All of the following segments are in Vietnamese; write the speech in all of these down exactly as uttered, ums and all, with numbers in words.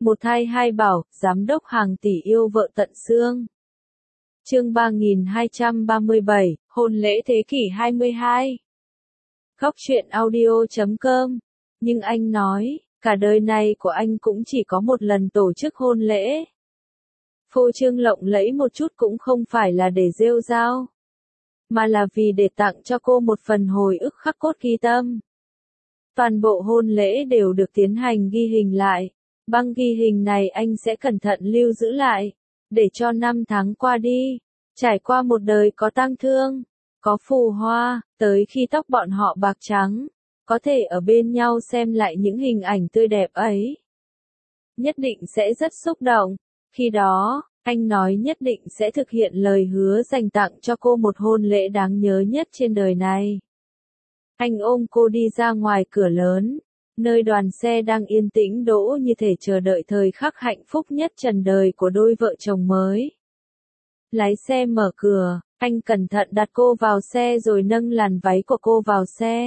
Một thai hai bảo, giám đốc hàng tỷ yêu vợ tận xương. Chương ba nghìn hai trăm ba mươi bảy, hôn lễ thế kỷ hai mươi hai. Góc truyện audio chấm com. Nhưng anh nói, cả đời này của anh cũng chỉ có một lần tổ chức hôn lễ. Phô trương lộng lẫy một chút cũng không phải là để rêu rao, mà là vì để tặng cho cô một phần hồi ức khắc cốt ghi tâm. Toàn bộ hôn lễ đều được tiến hành ghi hình lại. Băng ghi hình này anh sẽ cẩn thận lưu giữ lại, để cho năm tháng qua đi, trải qua một đời có tang thương, có phù hoa, tới khi tóc bọn họ bạc trắng, có thể ở bên nhau xem lại những hình ảnh tươi đẹp ấy. Nhất định sẽ rất xúc động. Khi đó, anh nói nhất định sẽ thực hiện lời hứa dành tặng cho cô một hôn lễ đáng nhớ nhất trên đời này. Anh ôm cô đi ra ngoài cửa lớn, nơi đoàn xe đang yên tĩnh đỗ như thể chờ đợi thời khắc hạnh phúc nhất trần đời của đôi vợ chồng mới. Lái xe mở cửa, anh cẩn thận đặt cô vào xe rồi nâng làn váy của cô vào xe.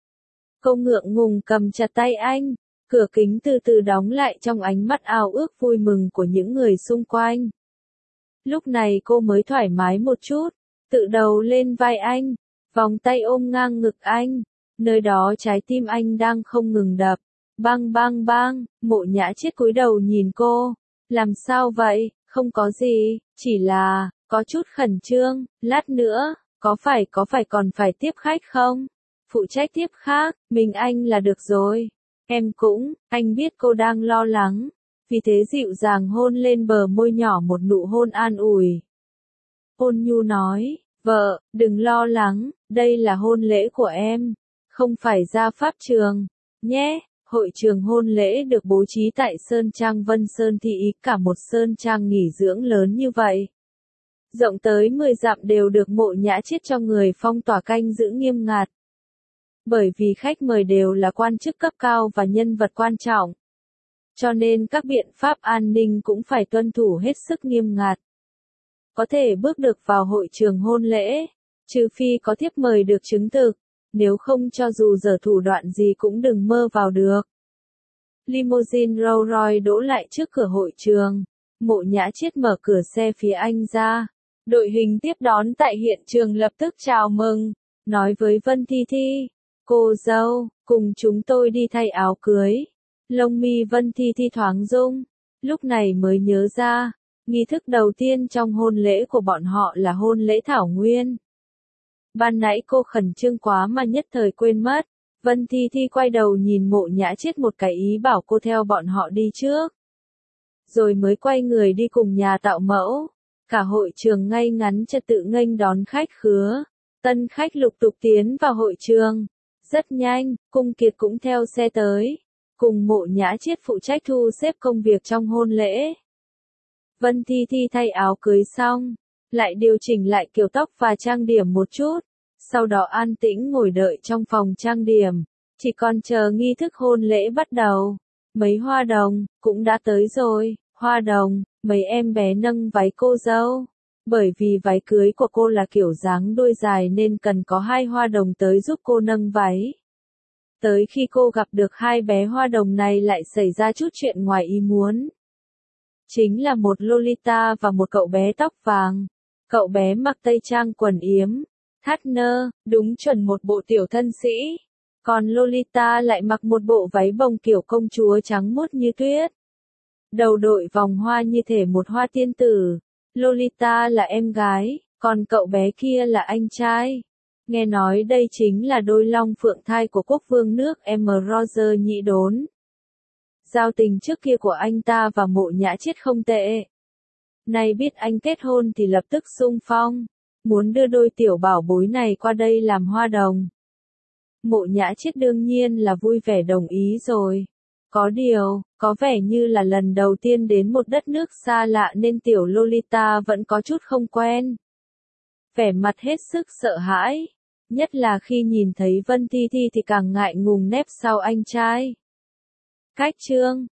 Cô ngượng ngùng cầm chặt tay anh, cửa kính từ từ đóng lại trong ánh mắt ao ước vui mừng của những người xung quanh. Lúc này cô mới thoải mái một chút, tự đầu lên vai anh, vòng tay ôm ngang ngực anh. Nơi đó trái tim anh đang không ngừng đập. Bang bang bang, Mộ Nhã Chiết cúi đầu nhìn cô. Làm sao vậy? Không có gì, chỉ là, có chút khẩn trương, lát nữa, có phải có phải còn phải tiếp khách không? Phụ trách tiếp khác, mình anh là được rồi. Em cũng, anh biết cô đang lo lắng. Vì thế dịu dàng hôn lên bờ môi nhỏ một nụ hôn an ủi. Ôn nhu nói, vợ, đừng lo lắng, đây là hôn lễ của em. Không phải ra pháp trường, nhé. Hội trường hôn lễ được bố trí tại Sơn Trang Vân Sơn Thị Ý, cả một sơn trang nghỉ dưỡng lớn như vậy. Rộng tới mười dặm đều được Mộ Nhã Chiết cho người phong tỏa canh giữ nghiêm ngặt. Bởi vì khách mời đều là quan chức cấp cao và nhân vật quan trọng, cho nên các biện pháp an ninh cũng phải tuân thủ hết sức nghiêm ngặt. Có thể bước được vào hội trường hôn lễ, trừ phi có thiếp mời được chứng thực. Nếu không cho dù giở thủ đoạn gì cũng đừng mơ vào được. Limousine Rolls Royce đỗ lại trước cửa hội trường. Mộ Nhã Chiết mở cửa xe phía anh ra. Đội hình tiếp đón tại hiện trường lập tức chào mừng. Nói với Vân Thi Thi, cô dâu, cùng chúng tôi đi thay áo cưới. Lông mi Vân Thi Thi thoáng rung. Lúc này mới nhớ ra, nghi thức đầu tiên trong hôn lễ của bọn họ là hôn lễ thảo nguyên. Ban nãy cô khẩn trương quá mà nhất thời quên mất. Vân Thi Thi quay đầu nhìn Mộ Nhã Chiết một cái ý bảo cô theo bọn họ đi trước. Rồi mới quay người đi cùng nhà tạo mẫu. Cả hội trường ngay ngắn trật tự nghênh đón khách khứa. Tân khách lục tục tiến vào hội trường. Rất nhanh, Cung Kiệt cũng theo xe tới. Cùng Mộ Nhã Chiết phụ trách thu xếp công việc trong hôn lễ. Vân Thi Thi thay áo cưới xong, lại điều chỉnh lại kiểu tóc và trang điểm một chút, sau đó an tĩnh ngồi đợi trong phòng trang điểm, chỉ còn chờ nghi thức hôn lễ bắt đầu. Mấy hoa đồng, cũng đã tới rồi. Hoa đồng, mấy em bé nâng váy cô dâu. Bởi vì váy cưới của cô là kiểu dáng đuôi dài nên cần có hai hoa đồng tới giúp cô nâng váy. Tới khi cô gặp được hai bé hoa đồng này lại xảy ra chút chuyện ngoài ý muốn. Chính là một Lolita và một cậu bé tóc vàng. Cậu bé mặc tây trang quần yếm, thắt nơ, đúng chuẩn một bộ tiểu thân sĩ. Còn Lolita lại mặc một bộ váy bông kiểu công chúa trắng muốt như tuyết. Đầu đội vòng hoa như thể một hoa tiên tử. Lolita là em gái, còn cậu bé kia là anh trai. Nghe nói đây chính là đôi long phượng thai của quốc vương nước em Roger Nhĩ Đốn. Giao tình trước kia của anh ta và Mộ Nhã Chiết không tệ. Nay biết anh kết hôn thì lập tức xung phong, muốn đưa đôi tiểu bảo bối này qua đây làm hoa đồng. Mộ Nhã Chiết đương nhiên là vui vẻ đồng ý rồi. Có điều, có vẻ như là lần đầu tiên đến một đất nước xa lạ nên tiểu Lolita vẫn có chút không quen. Vẻ mặt hết sức sợ hãi, nhất là khi nhìn thấy Vân Thi Thi thì càng ngại ngùng nép sau anh trai. Cách chương,